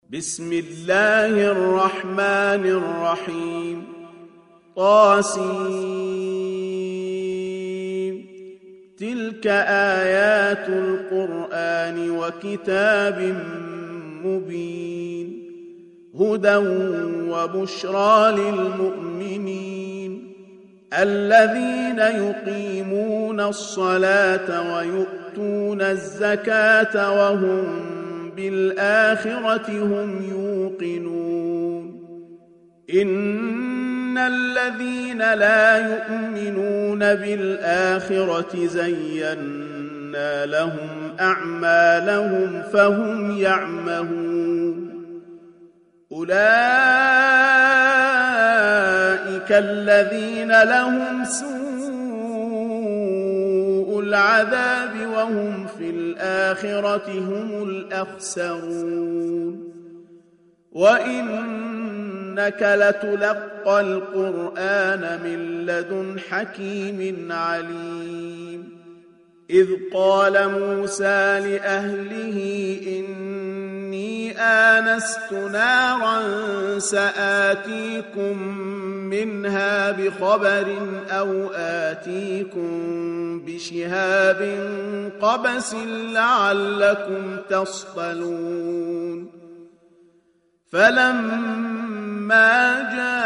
بسم الله الرحمن الرحيم طاسين تلك آيات القرآن وكتاب مبين هدى وبشرى للمؤمنين الذين يقيمون الصلاة ويؤتون الزكاة وهم بالآخرة هم يوقنون إن الذين لا يؤمنون بالآخرة زينا لهم أعمالهم فهم يعمهون أولئك الذين لهم سوء العذاب وهم في الآخرة هم الأخسرون وإنك لتلقى القرآن من لدن حكيم عليم إذ قال موسى لأهله إني آنست نارا سآتيكم منها بخبر أو آتيكم بشهاب قبس لعلكم تصطلون فلما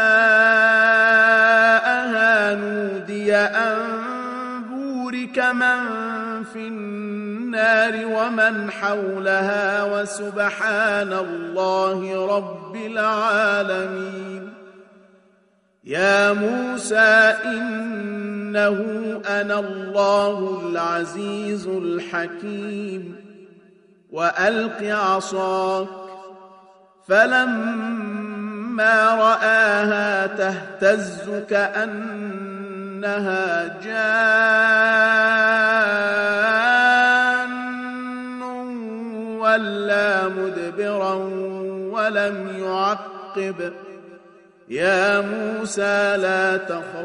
جاءها نودي أن بورك من في النار ومن حولها وسبحان الله رب العالمين يا موسى إنه أنا الله العزيز الحكيم وألق عصاك فلما رآها تهتز كأنها جان ولا مدبرا ولم يعقب يا موسى لا تخف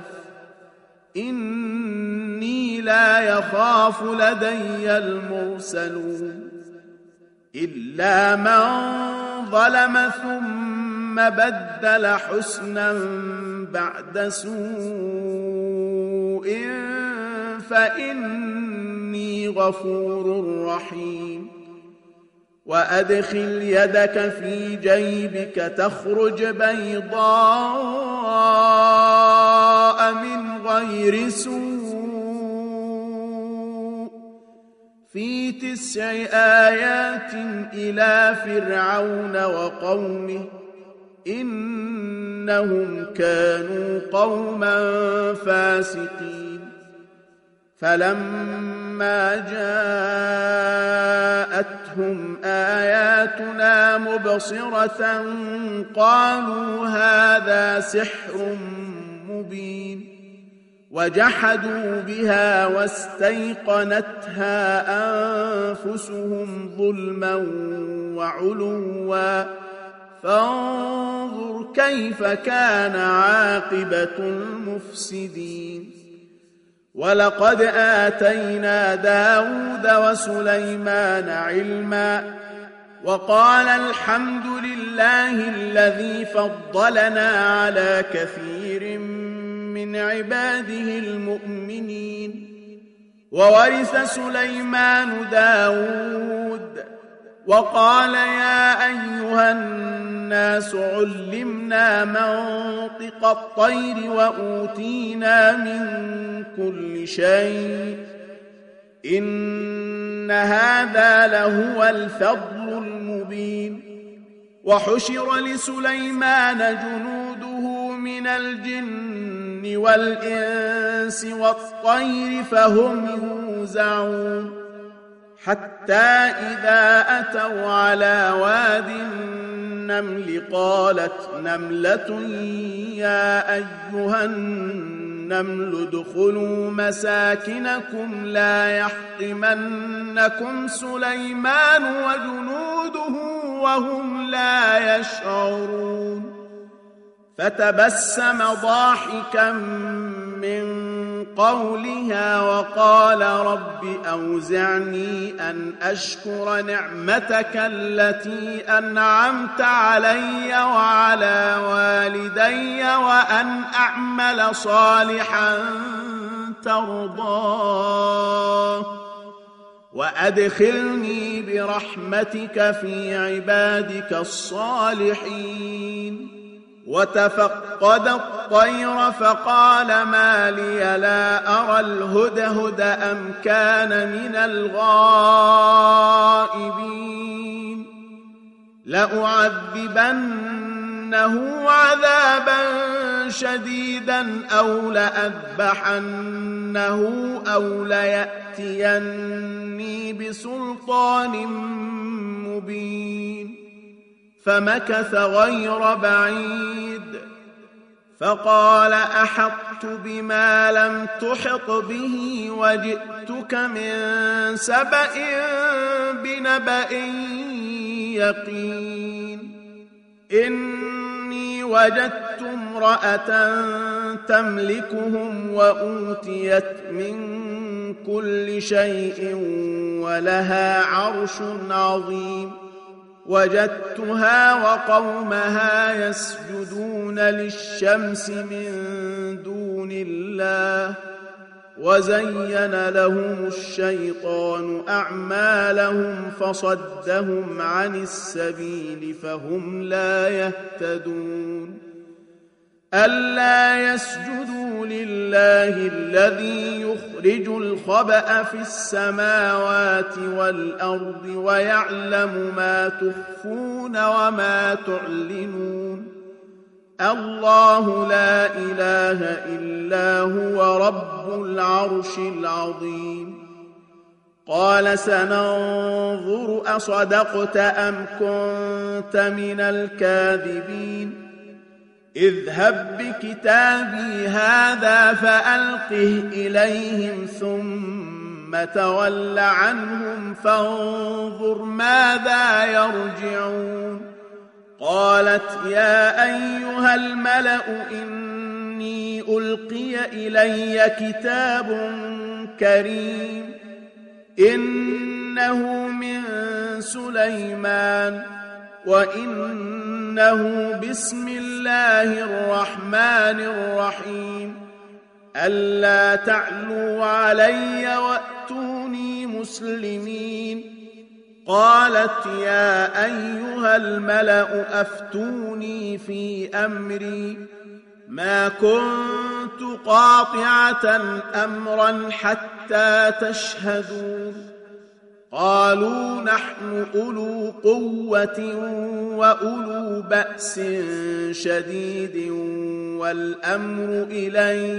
إني لا يخاف لدي المرسلون إلا من ظلم ثم بدل حسنا بعد سوء فإني غفور رحيم وأدخل يدك في جيبك تخرج بيضاء من غير سوء في 9 آيات إلى فرعون وقومه إنهم كانوا قوما فاسقين فلما جاءتهم آياتنا مبصرة قالوا هذا سحر مبين وجحدوا بها واستيقنتها أنفسهم ظلما وعلوا فانظر كيف كان عاقبة المفسدين ولقد آتينا داود وسليمان علما وقال الحمد لله الذي فضلنا على كثير من عباده المؤمنين وورث سليمان داود وقال يا أيها الناس علمنا منطق الطير وأوتينا من كل شيء إن هذا لهو الفضل المبين وحشر لسليمان جنوده من الجن والإنس والطير فهم يوزعون حتى إذا أتوا على واد النمل قالت نملة يا أيها النمل ادخلوا مساكنكم لا يحطمنكم سليمان وجنوده وهم لا يشعرون فتبسم ضاحكا من قولها وقال رب أوزعني أن أشكر نعمتك التي أنعمت علي وعلى والدي وأن أعمل صالحا ترضاه وأدخلني برحمتك في عبادك الصالحين. وتفقد الطير فقال ما لي لا أرى الهدهد أم كان من الغائبين لأعذبنه عذابا شديدا أو لأذبحنه أو ليأتيني بسلطان مبين. فمكث غير بعيد فقال أحطت بما لم تحط به وجئتك من سبأ بنبأ يقين. إني وجدت امرأة تملكهم وأوتيت من كل شيء ولها عرش عظيم. وجدتها وقومها يسجدون للشمس من دون الله وزين لهم الشيطان أعمالهم فصدهم عن السبيل فهم لا يهتدون. ألا يسجدوا لله الذي يخرج الخبأ في السماوات والأرض ويعلم ما تخفون وما تعلنون. الله لا إله إلا هو رب العرش العظيم. قال سننظر أصدقت أم كنت من الكاذبين. اذهب بكتابي هذا فألقه إليهم ثم تول عنهم فانظر ماذا يرجعون. قالت يا أيها الملأ إني ألقي إلي كتاب كريم إنه من سليمان وإنه بسم الله الرحمن الرحيم. ألا تعلوا علي وأتوني مسلمين. قالت يا أيها الملأ أفتوني في أمري ما كنت قاطعة أمرا حتى تشهدون. قالوا نحن أولو قوة وأولو بأس شديد والأمر إليك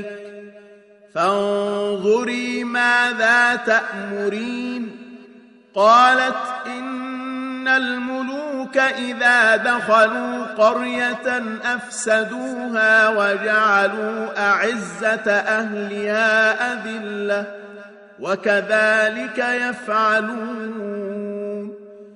فانظري ماذا تأمرين. قالت إن الملوك إذا دخلوا قرية أفسدوها وجعلوا أعزة أهلها أذلة وكذلك يفعلون.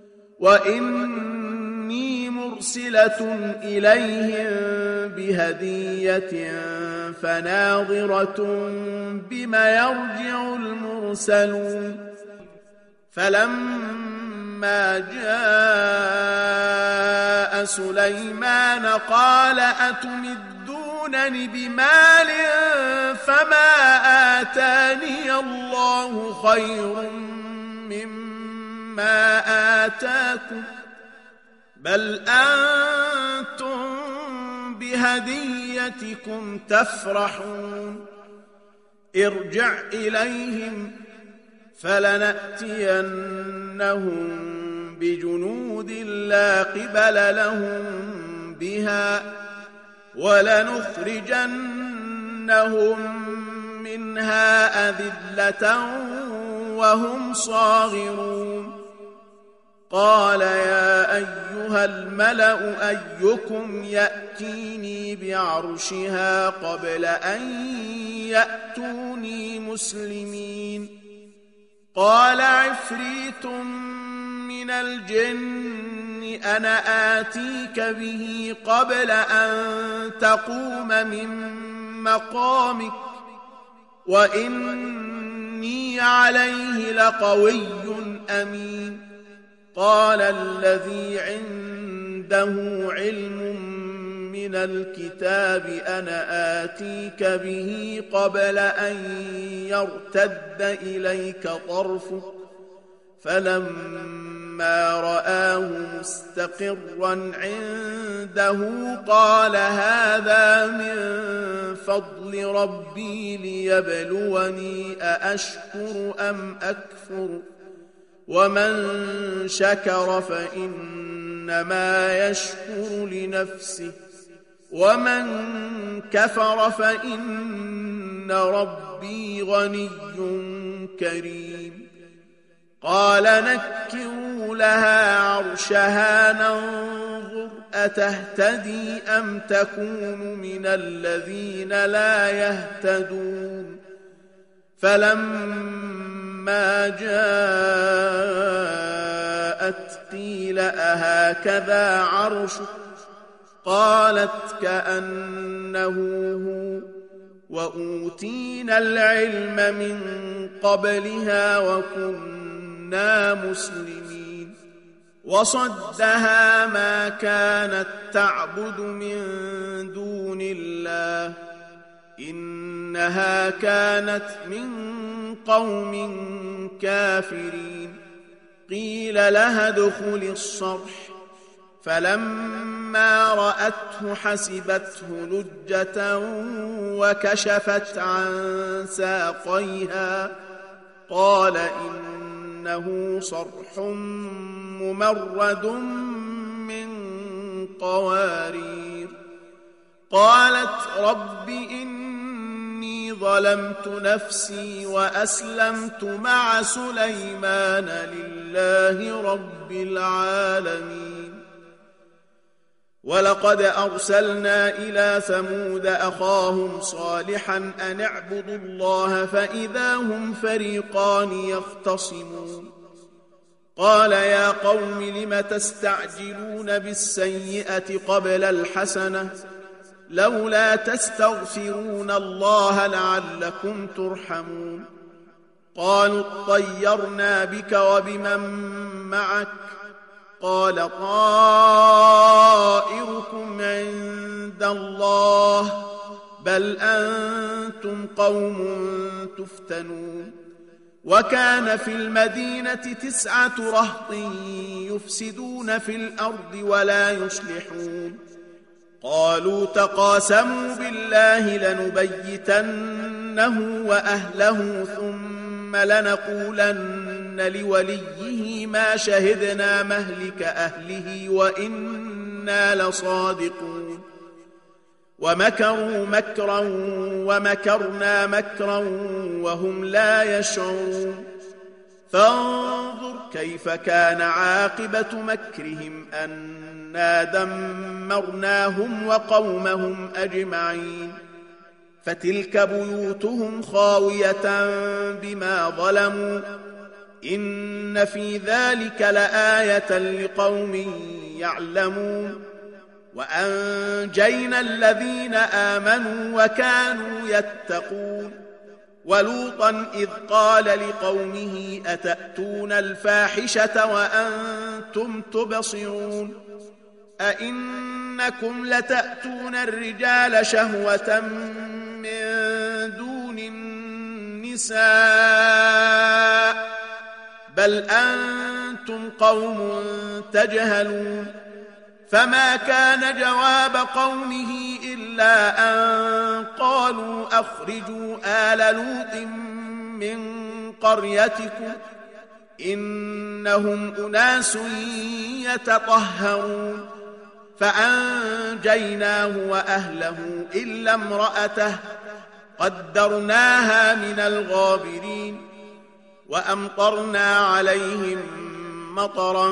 وإني مرسلة إليهم بهدية فناظرة بما يرجع المرسلون. فلما جاء سليمان قال أتمدونني بمال فما آتاني الله خير مما آتاكم بل أنتم بهديتكم تفرحون. ارجع إليهم فلنأتينهم بجنود لا قبل لهم بها ولنخرجنهم منها أذلة وهم صاغرون. قال يا أيها الملأ أيكم يأتيني بعرشها قبل أن يأتوني مسلمين. قال عفريت من الجن أنا آتيك به قبل أن تقوم من مقامك وإني عليه لقوي أمين. قال الذي عنده علم من الكتاب أنا آتيك به قبل أن يرتد إليك طرفك فلما رآه مستقرا عنده قال هذا من فضل ربي ليبلوني أأشكر أم أكفر ومن شكر فإنما يشكر لنفسه ومن كفر فإن ربي غني كريم. قال نكروا لها عرشها ننظر أتهتدي أم تكون من الذين لا يهتدون. فلما جاءت قيل أهكذا عرشك قالت كأنه هو وأوتينا العلم من قبلها وكنا مسلمين. وصدها ما كانت تعبد من دون الله إنها كانت من قوم كافرين. قيل لها ادخل الصرح فلما رأته حسبته لجة وكشفت عن ساقيها قال إنه صرح ممرد من قوارير. قالت رب إني ظلمت نفسي وأسلمت مع سليمان لله رب العالمين. ولقد أرسلنا إلى ثمود أخاهم صالحا أن اعبدوا الله فإذا هم فريقان يختصمون. قال يا قوم لم تستعجلون بالسيئة قبل الحسنة لولا تستغفرون الله لعلكم ترحمون. قالوا اطيرنا بك وبمن معك قال طائركم عند الله بل أنتم قوم تفتنون. وكان في المدينة 9 رهط يفسدون في الأرض ولا يصلحون. قالوا تقاسموا بالله لنبيتنه وأهله ثم لنقولن لوليه ما شهدنا مهلك أهله وإنا لصادقون. ومكروا مكرا ومكرنا مكرا وهم لا يشعرون. فانظر كيف كان عاقبة مكرهم أنا دمرناهم وقومهم أجمعين. فتلك بيوتهم خاوية بما ظلموا إن في ذلك لآية لقوم يعلمون. وأنجينا الذين آمنوا وكانوا يتقون. ولوطا إذ قال لقومه أتأتون الفاحشة وأنتم تبصرون أئنكم لتأتون الرجال شهوة من دون النساء بل أنتم قوم تجهلون. فما كان جواب قومه إلا أن قالوا أخرجوا آل لوط من قريتكم إنهم أناس يتطهرون. فأنجيناه وأهله إلا امرأته قدرناها من الغابرين. وأمطرنا عليهم مطرا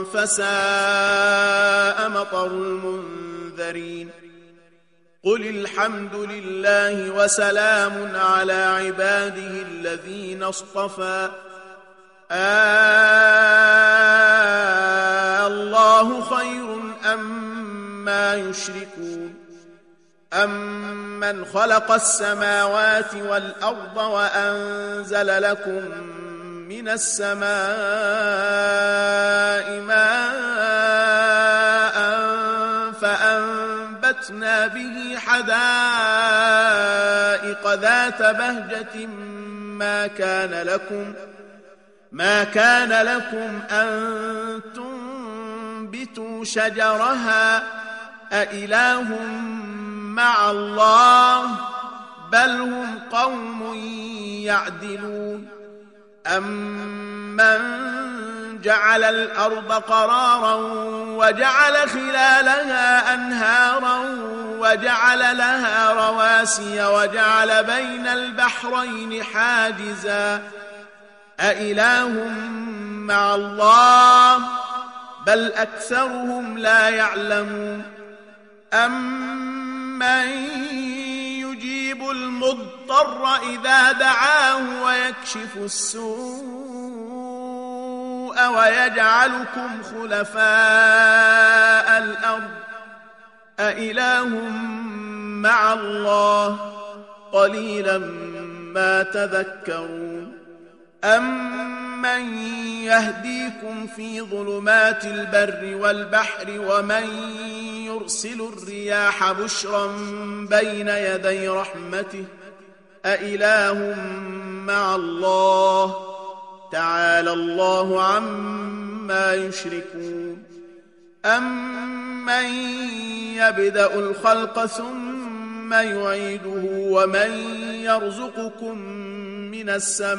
فساء مطر المنذرين. قل الحمد لله وسلام على عباده الذين اصطفى الله خير أما يشركون. أَمَّنْ خَلَقَ السَّمَاوَاتِ وَالْأَرْضَ وَأَنزَلَ لَكُم مِّنَ السَّمَاءِ مَاءً فَأَنبَتْنَا بِهِ حَدَائِقَ ذَاتَ بَهْجَةٍ ما كان لكم أن تنبتوا شجرها أإله مع الله بل هم قوم يعدلون أمن جعل الأرض قرارا وجعل خلالها أنهارا وجعل لها رواسي وجعل بين البحرين حاجزا أإله مع الله بل أكثرهم لا يعلمون أمن يجيب المضطر إذا دعاه ويكشف السوء ويجعلكم خلفاء الأرض أإله مع الله قليلا ما تذكرون أمن يهديكم في ظلمات البر والبحر ومن يرسل الرياح بشرا بين يدي رحمته أإله مع الله تعالى الله عما يشركون أمن يبدأ الخلق ثم يعيده ومن يرزقكم من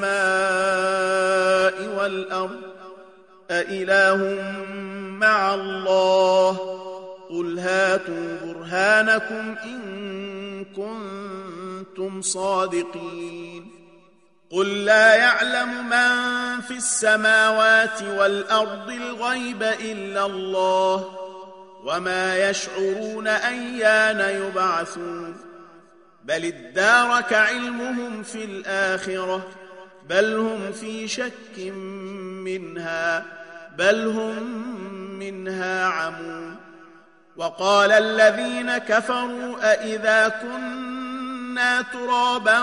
السماء والأرض أإله مع الله قل هاتوا برهانكم إن كنتم صادقين قل لا يعلم من في السماوات والأرض الغيب إلا الله وما يشعرون أيان يبعثون بل ادارك علمهم في الآخرة بل هم في شك منها بل هم منها عمون وقال الذين كفروا أإذا كنا ترابا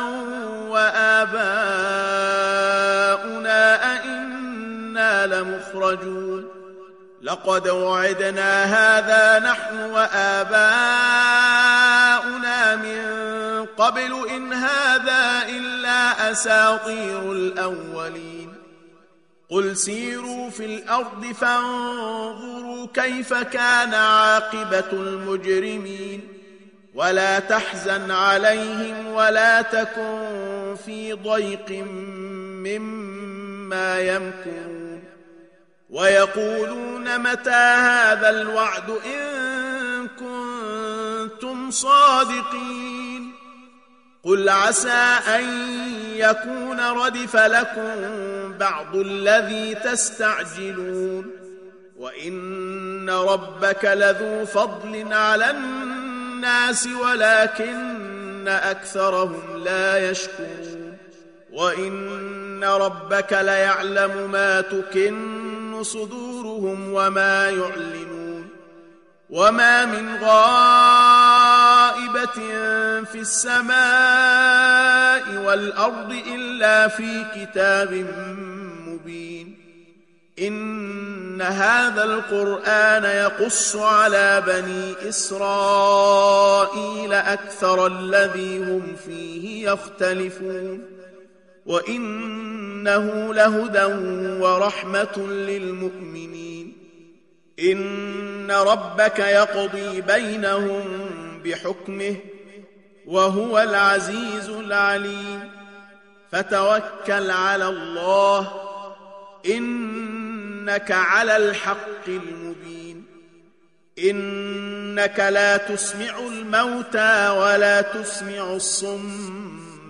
وآباؤنا أئنا لمخرجون لقد وعدنا هذا نحن وآباؤنا من قبل إن هذا إلا أساطير الأولين قل سيروا في الأرض فانظروا كيف كان عاقبة المجرمين ولا تحزن عليهم ولا تكن في ضيق مما يمكرون ويقولون متى هذا الوعد إن كنتم صادقين قل عسى أن يكون ردف لكم بعض الذي تستعجلون وإن ربك لذو فضل على الناس ولكن أكثرهم لا يشكرون وإن ربك ليعلم ما تكن صدورهم وما يعلنون وما من غائبة في السماء والأرض إلا في كتاب مبين إن هذا القرآن يقص على بني إسرائيل أكثر الذي هم فيه يختلفون وإنه لهدى ورحمة للمؤمنين إن ربك يقضي بينهم بحكمه وهو العزيز العليم فتوكل على الله إنك على الحق المبين إنك لا تسمع الموتى ولا تسمع الصم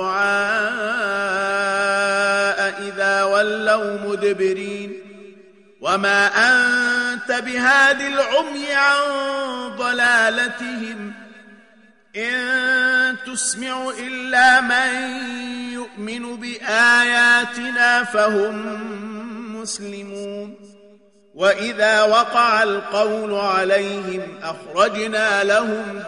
الدعاء إذا ولوا مدبرين وما أنت بهاد العمي عن ضلالتهم إن تسمع إلا من يؤمن بآياتنا فهم مسلمون وإذا وقع القول عليهم أخرجنا لهم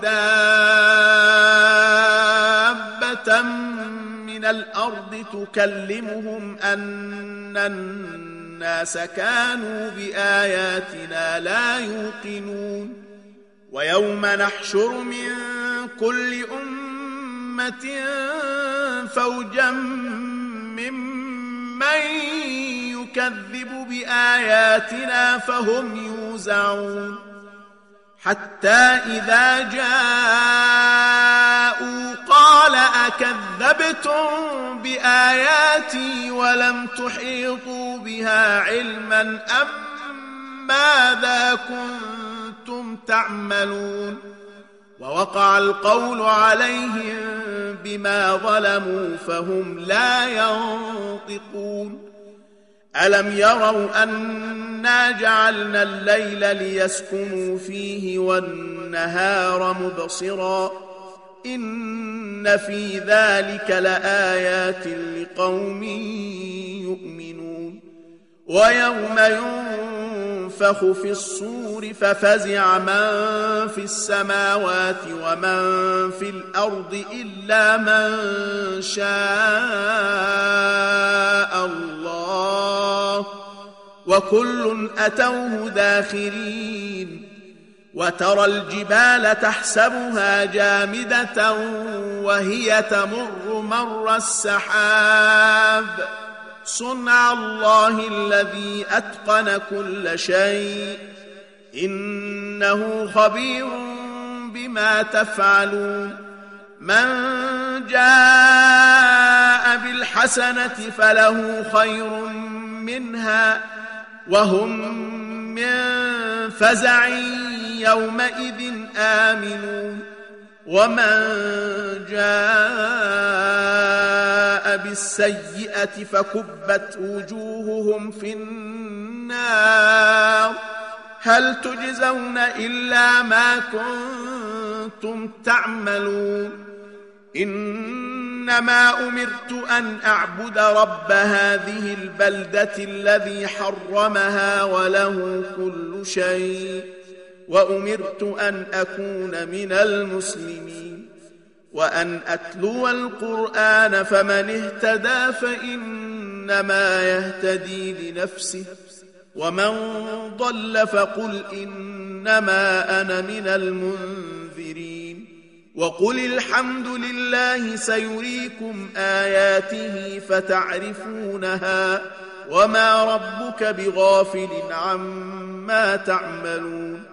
دابة من الأرض تكلمهم أن الناس كانوا بآياتنا لا يوقنون ويوم نحشر من كل أمة فوجا ممن يكذب بآياتنا فهم يوزعون حتى إذا جاءوا قال أكذبتم بآياتي ولم تحيطوا بها علما أم ماذا كنتم تعملون ووقع القول عليهم بما ظلموا فهم لا ينطقون ألم يروا أنا جعلنا الليل ليسكنوا فيه والنهار مبصرا إن في ذلك لآيات لقوم يؤمنون ويوم ينفخ في الصور ففزع من في السماوات ومن في الأرض إلا من شاء الله وكل أتوه داخرين وترى الجبال تحسبها جامدة وهي تمر مر السحاب صنع الله الذي أتقن كل شيء إنه خبير بما تفعلون من جاء بالحسنة فله خير منها وهم من فزع يومئذ آمنون ومن جاء بالسيئة فكبت وجوههم في النار هل تجزون إلا ما كنتم تعملون إنما أمرت أن أعبد رب هذه البلدة الذي حرمها وله كل شيء وأمرت أن أكون من المسلمين وأن أتلو القرآن فمن اهتدى فإنما يهتدي لنفسه ومن ضل فقل إنما أنا من المنذرين وقل الحمد لله سيريكم آياته فتعرفونها وما ربك بغافل عما تعملون